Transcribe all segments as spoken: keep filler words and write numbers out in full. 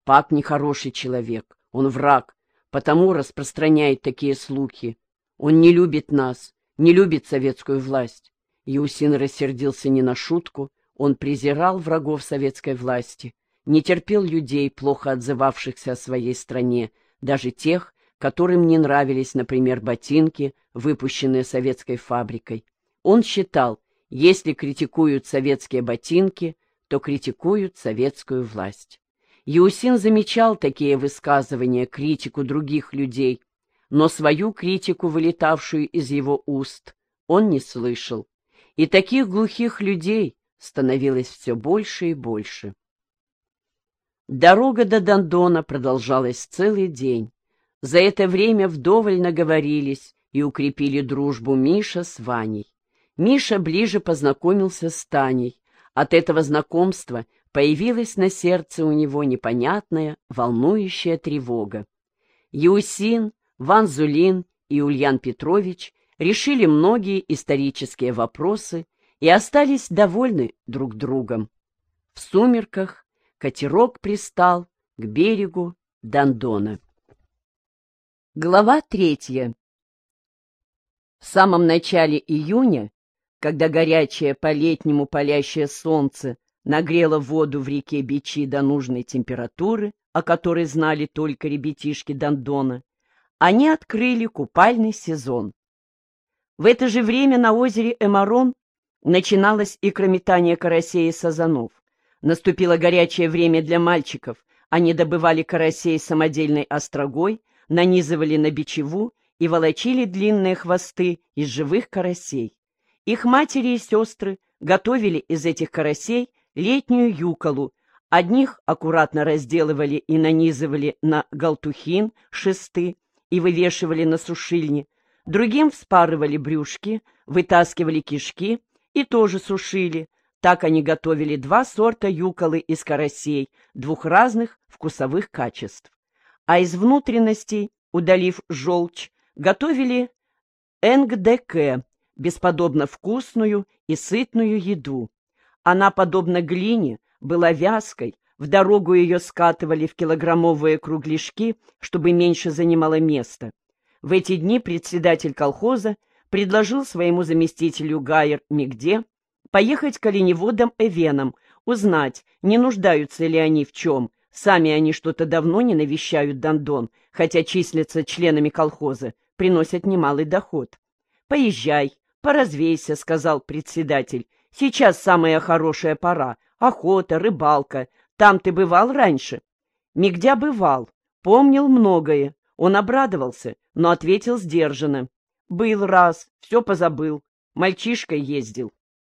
Пак нехороший человек, он враг, потому распространяет такие слухи. Он не любит нас, не любит советскую власть». Иусин рассердился не на шутку, он презирал врагов советской власти, не терпел людей, плохо отзывавшихся о своей стране, даже тех, которым не нравились, например, ботинки, выпущенные советской фабрикой. Он считал, если критикуют советские ботинки, то критикуют советскую власть. Иусин замечал такие высказывания, критику других людей, но свою критику, вылетавшую из его уст, он не слышал. И таких глухих людей становилось все больше и больше. Дорога до Дондона продолжалась целый день. За это время вдоволь наговорились и укрепили дружбу Миша с Ваней. Миша ближе познакомился с Таней. От этого знакомства появилась на сердце у него непонятная, волнующая тревога. Иусин, Ван Зулин и Ульян Петрович решили многие исторические вопросы и остались довольны друг другом. В сумерках катерок пристал к берегу Дондона. Глава третья. В самом начале июня, когда горячее по-летнему палящее солнце нагрело воду в реке Бичи до нужной температуры, о которой знали только ребятишки Дондона, они открыли купальный сезон. В это же время на озере Эмарон начиналось икрометание карасей и сазанов. Наступило горячее время для мальчиков. Они добывали карасей самодельной острогой, нанизывали на бичеву и волочили длинные хвосты из живых карасей. Их матери и сестры готовили из этих карасей летнюю юколу. Одних аккуратно разделывали и нанизывали на галтухин, шесты, и вывешивали на сушильне. Другим вспарывали брюшки, вытаскивали кишки и тоже сушили. Так они готовили два сорта юколы из карасей, двух разных вкусовых качеств. А из внутренностей, удалив желчь, готовили энгдэкэ, бесподобно вкусную и сытную еду. Она, подобно глине, была вязкой, в дорогу ее скатывали в килограммовые кругляшки, чтобы меньше занимало место. В эти дни председатель колхоза предложил своему заместителю Гайер Мигде поехать к оленеводам-эвенам, узнать, не нуждаются ли они в чем. Сами они что-то давно не навещают Дондон, хотя числятся членами колхоза, приносят немалый доход. «Поезжай, поразвейся», — сказал председатель. «Сейчас самая хорошая пора. Охота, рыбалка. Там ты бывал раньше?» Мигдя бывал, помнил многое. Он обрадовался, но ответил сдержанно. «Был раз, все позабыл. Мальчишкой ездил».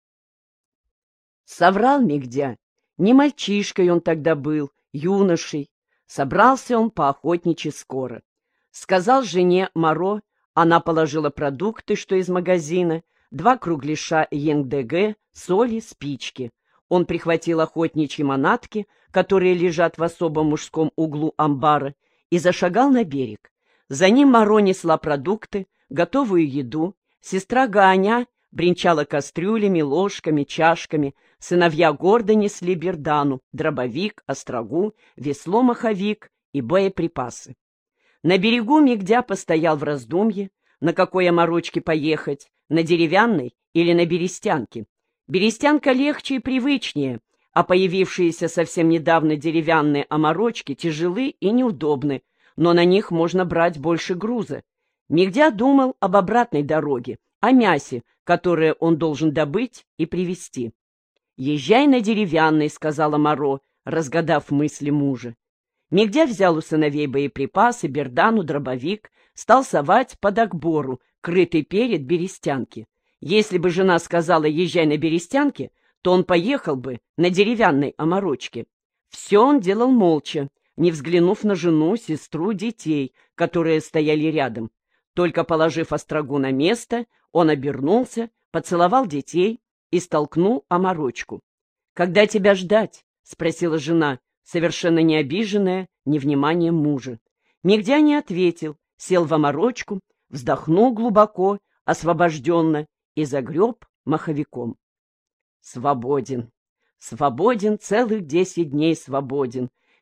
Соврал Мигдя. Не мальчишкой он тогда был, юношей. Собрался он поохотничьи скоро. Сказал жене Моро, она положила продукты, что из магазина, два кругляша енгдэгэ, соли, спички. Он прихватил охотничьи манатки, которые лежат в особом мужском углу амбара, и зашагал на берег. За ним Моро несла продукты, готовую еду. Сестра Гааня бренчала кастрюлями, ложками, чашками. Сыновья гордо несли бердану, дробовик, острогу, весло-маховик и боеприпасы. На берегу Мигдя постоял в раздумье, на какой оморочке поехать, на деревянной или на берестянке. Берестянка легче и привычнее, а появившиеся совсем недавно деревянные оморочки тяжелы и неудобны, но на них можно брать больше груза. Мигдя думал об обратной дороге, о мясе, которое он должен добыть и привезти. «Езжай на деревянный», — сказала Моро, разгадав мысли мужа. Мигдя взял у сыновей боеприпасы, бердану, дробовик, стал совать под акбору, крытый перед берестянки. Если бы жена сказала «езжай на берестянке», то он поехал бы на деревянной оморочке. Все он делал молча, не взглянув на жену, сестру, детей, которые стояли рядом. Только положив острогу на место, он обернулся, поцеловал детей и столкнул оморочку. «Когда тебя ждать?» — спросила жена, совершенно не обиженная невниманием мужа. Мигдя не ответил, сел в оморочку, вздохнул глубоко, освобожденно и загреб маховиком. Свободен, свободен, целых десять дней свободен.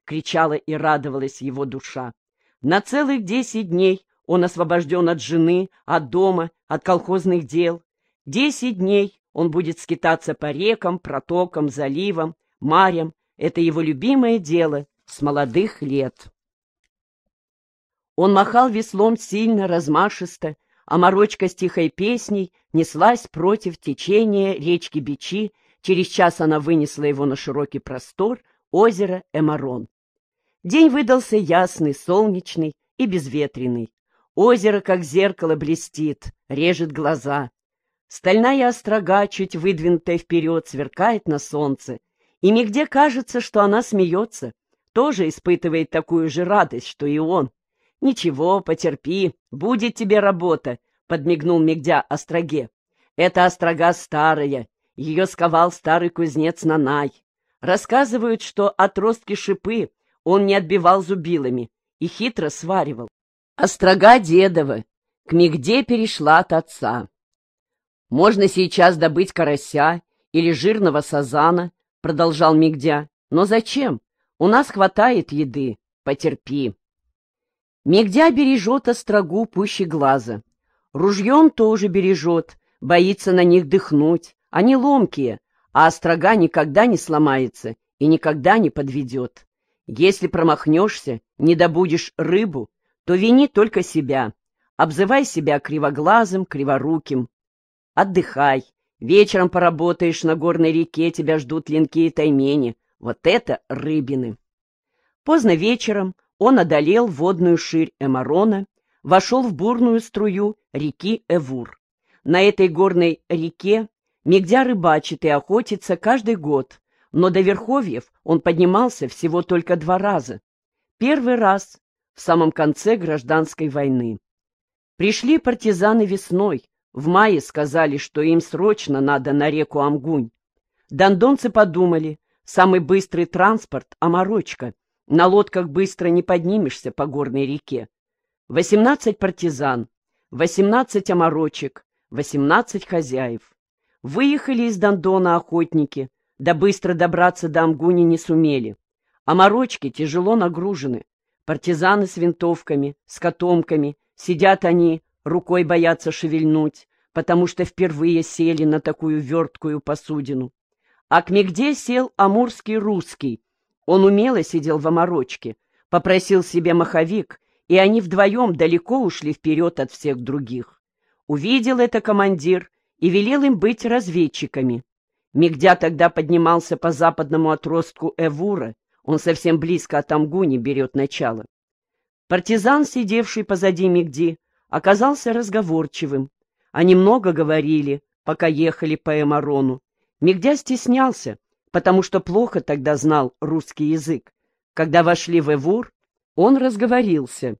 — кричала и радовалась его душа. На целых десять дней он освобожден от жены, от дома, от колхозных дел. Десять дней он будет скитаться по рекам, протокам, заливам, марям. Это его любимое дело с молодых лет. Он махал веслом сильно, размашисто, а Морочка с тихой песней неслась против течения речки Бичи. Через час она вынесла его на широкий простор озера Эмарон. День выдался ясный, солнечный и безветренный. Озеро, как зеркало, блестит, режет глаза. Стальная острога, чуть выдвинутая вперед, сверкает на солнце. И нигде кажется, что она смеется, тоже испытывает такую же радость, что и он. «Ничего, потерпи, будет тебе работа», — подмигнул Мигдя остроге. «Эта острога старая, ее сковал старый кузнец Нанай. Рассказывают, что отростки-шипы он не отбивал зубилами и хитро сваривал. Острога дедова к Мигде перешла от отца. Можно сейчас добыть карася или жирного сазана», — продолжал Мигдя. «Но зачем? У нас хватает еды, потерпи». Мигдя бережет острогу пуще глаза. Ружье он тоже бережет, боится на них дыхнуть. Они ломкие, а острога никогда не сломается и никогда не подведет. Если промахнешься, не добудешь рыбу, то вини только себя. Обзывай себя кривоглазым, криворуким. Отдыхай. Вечером поработаешь на горной реке, тебя ждут ленки и таймени. Вот это рыбины. Поздно вечером он одолел водную ширь Эмарона, вошел в бурную струю реки Эвур. На этой горной реке Мигдя рыбачит и охотится каждый год, но до верховьев он поднимался всего только два раза. Первый раз в самом конце гражданской войны. Пришли партизаны весной, в мае сказали, что им срочно надо на реку Амгунь. Дондонцы подумали, самый быстрый транспорт — Оморочка. На лодках быстро не поднимешься по горной реке. Восемнадцать партизан, восемнадцать оморочек, восемнадцать хозяев. Выехали из Дондона охотники, да быстро добраться до Амгуни не сумели. Оморочки тяжело нагружены. Партизаны с винтовками, с котомками, сидят они, рукой боятся шевельнуть, потому что впервые сели на такую верткую посудину. А к Мигде сел амурский русский. Он умело сидел в оморочке, попросил себе маховик, и они вдвоем далеко ушли вперед от всех других. Увидел это командир и велел им быть разведчиками. Мигдя тогда поднимался по западному отростку Эвура, он совсем близко от Амгуни берет начало. Партизан, сидевший позади Мигди, оказался разговорчивым. Они много говорили, пока ехали по Эмарону. Мигдя стеснялся, потому что плохо тогда знал русский язык. Когда вошли в Эвур, он разговорился.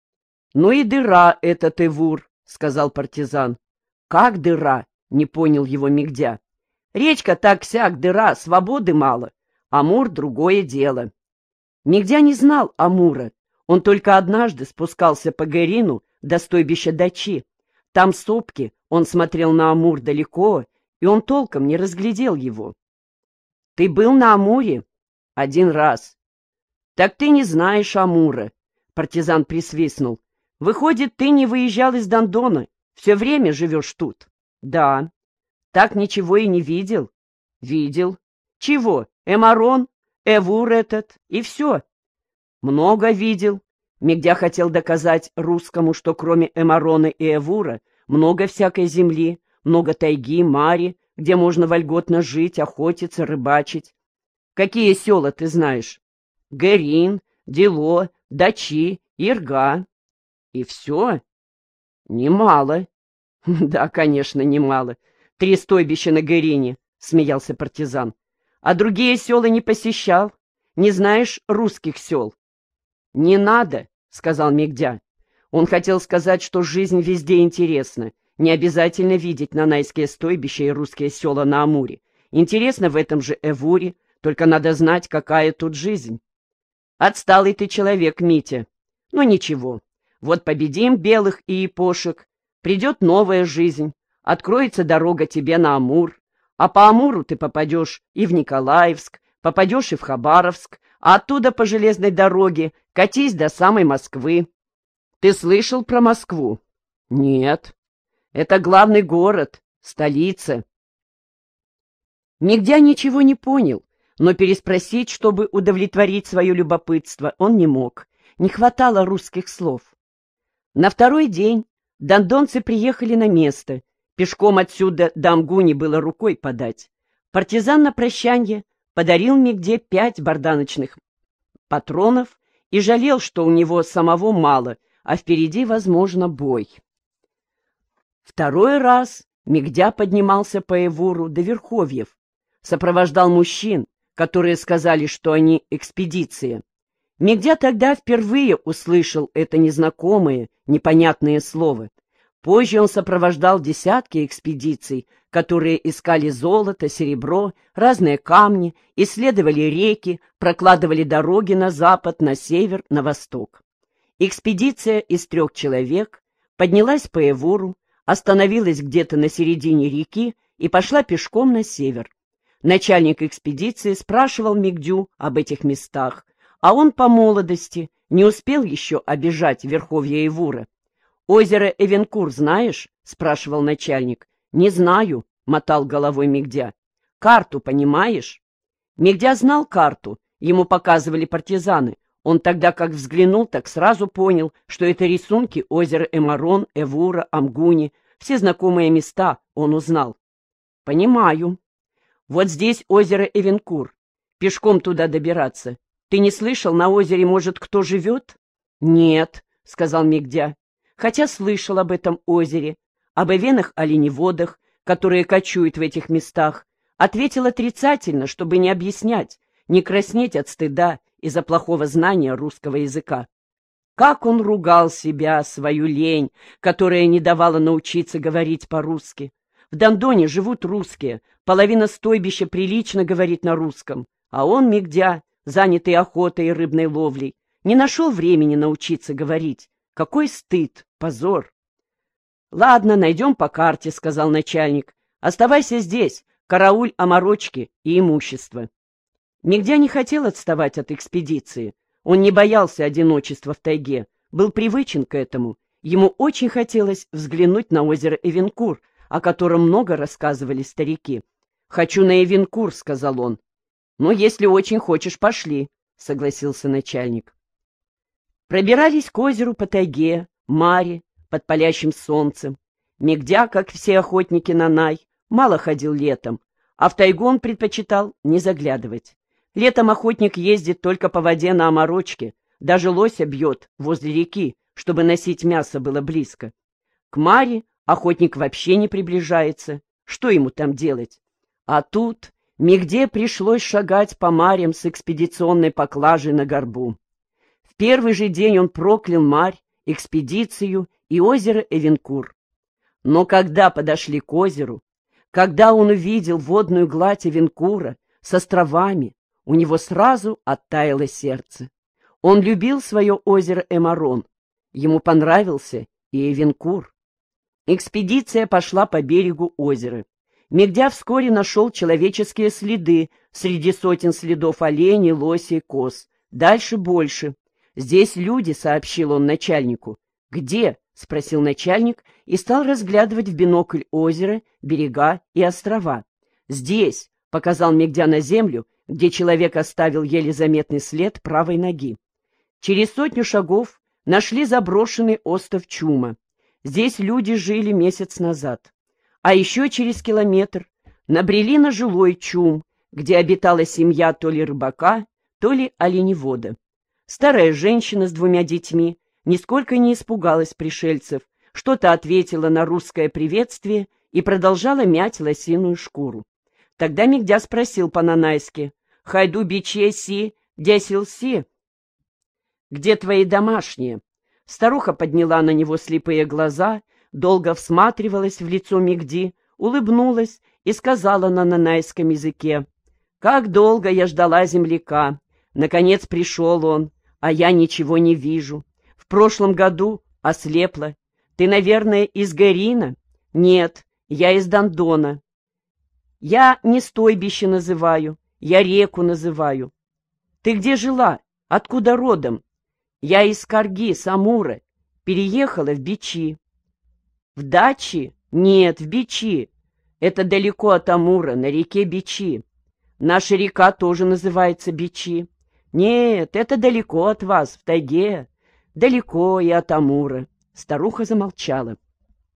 «Ну и дыра этот Эвур», — сказал партизан. «Как дыра?» — не понял его Мигдя. «Речка так-сяк, дыра, свободы мало. Амур — другое дело». Мигдя не знал Амура. Он только однажды спускался по Гэрину до стойбища Дачи. Там сопки, он смотрел на Амур далеко, и он толком не разглядел его. «Ты был на Амуре?» «Один раз». «Так ты не знаешь Амура», — партизан присвистнул. «Выходит, ты не выезжал из Дондона, все время живешь тут?» «Да». «Так ничего и не видел?» «Видел». «Чего? Эмарон, Эвур этот, и все». «Много видел». Мигдя хотел доказать русскому, что кроме Эмарона и Эвура много всякой земли, много тайги, мари, где можно вольготно жить, охотиться, рыбачить. Какие села ты знаешь? Гэрин, Дело, Дачи, Ирга. И все? Немало. Да, конечно, немало. Три стойбища на Гэрине, смеялся партизан. А другие села не посещал? Не знаешь русских сел? Не надо, сказал Мигдя. Он хотел сказать, что жизнь везде интересна. Не обязательно видеть нанайские стойбища и русские села на Амуре. Интересно в этом же Эвуре, только надо знать, какая тут жизнь. Отсталый ты человек, Митя. Ну ничего, вот победим белых и япошек, придет новая жизнь, откроется дорога тебе на Амур, а по Амуру ты попадешь и в Николаевск, попадешь и в Хабаровск, а оттуда по железной дороге катись до самой Москвы. Ты слышал про Москву? Нет. Это главный город, столица. Мигдя ничего не понял, но переспросить, чтобы удовлетворить свое любопытство, он не мог. Не хватало русских слов. На второй день дондонцы приехали на место. Пешком отсюда до Амгуни было рукой подать. Партизан на прощанье подарил Мигде пять барданочных патронов и жалел, что у него самого мало, а впереди, возможно, бой. Второй раз Мигдя поднимался по Эвуру до Верховьев, сопровождал мужчин, которые сказали, что они экспедиция. Мигдя тогда впервые услышал это незнакомое, непонятное слово. Позже он сопровождал десятки экспедиций, которые искали золото, серебро, разные камни, исследовали реки, прокладывали дороги на запад, на север, на восток. Экспедиция из трех человек поднялась по Эвуру, остановилась где-то на середине реки и пошла пешком на север. Начальник экспедиции спрашивал Мигдю об этих местах, а он по молодости не успел еще обижать верховья Эвура. «Озеро Эвенкур знаешь?» — спрашивал начальник. «Не знаю», — мотал головой Мигдя. «Карту понимаешь?» Мигдя знал карту, ему показывали партизаны. Он тогда как взглянул, так сразу понял, что это рисунки озера Эмарон, Эвура, Амгуни. Все знакомые места он узнал. «Понимаю. Вот здесь озеро Эвенкур. Пешком туда добираться. Ты не слышал, на озере, может, кто живет?» «Нет», — сказал Мигдя. Хотя слышал об этом озере, об эвенах-оленеводах, которые кочуют в этих местах, ответил отрицательно, чтобы не объяснять, не краснеть от стыда из-за плохого знания русского языка. Как он ругал себя, свою лень, которая не давала научиться говорить по-русски. В Дондоне живут русские, половина стойбища прилично говорит на русском, а он, Мигдя, занятый охотой и рыбной ловлей, не нашел времени научиться говорить. Какой стыд, позор! — Ладно, найдем по карте, — сказал начальник. — Оставайся здесь, карауль оморочки и имущество. Мигдя не хотел отставать от экспедиции. Он не боялся одиночества в тайге, был привычен к этому. Ему очень хотелось взглянуть на озеро Эвенкур, о котором много рассказывали старики. — Хочу на Эвенкур, — сказал он. — Ну, если очень хочешь, пошли, — согласился начальник. Пробирались к озеру по тайге, маре, под палящим солнцем. Мигдя, как все охотники на Най, мало ходил летом, а в тайгу он предпочитал не заглядывать. Летом охотник ездит только по воде на оморочке, даже лося бьет возле реки, чтобы носить мясо было близко. К маре охотник вообще не приближается, что ему там делать? А тут Мигде пришлось шагать по марям с экспедиционной поклажей на горбу. В первый же день он проклял марь, экспедицию и озеро Эвенкур. Но когда подошли к озеру, когда он увидел водную гладь Эвенкура с островами, у него сразу оттаяло сердце. Он любил свое озеро Эмарон, ему понравился и Эвенкур. Экспедиция пошла по берегу озера. Мигдя вскоре нашел человеческие следы среди сотен следов оленей, лосей, коз. Дальше больше. «Здесь люди», — сообщил он начальнику. «Где?» — спросил начальник и стал разглядывать в бинокль озеро, берега и острова. «Здесь», — показал Мигдя на землю, где человек оставил еле заметный след правой ноги. Через сотню шагов нашли заброшенный остров Чума. Здесь люди жили месяц назад. А еще через километр набрели на жилой Чум, где обитала семья то ли рыбака, то ли оленевода. Старая женщина с двумя детьми нисколько не испугалась пришельцев, что-то ответила на русское приветствие и продолжала мять лосиную шкуру. Тогда Мигдя спросил по-нанайски: «Хайду биче си, десил си?» «Где твои домашние?» Старуха подняла на него слепые глаза, долго всматривалась в лицо Мигди, улыбнулась и сказала на нанайском языке: «Как долго я ждала земляка! Наконец пришел он, а я ничего не вижу. В прошлом году ослепла. Ты, наверное, из Гарина?» «Нет, я из Дондона». «Я не стойбище называю, я реку называю». Ты где жила? Откуда родом? Я из Карги, с Амура. Переехала в Бичи. В Дачи? Нет, в Бичи. Это далеко от Амура, на реке Бичи. Наша река тоже называется Бичи. Нет, это далеко от вас, в тайге. Далеко и от Амура. Старуха замолчала.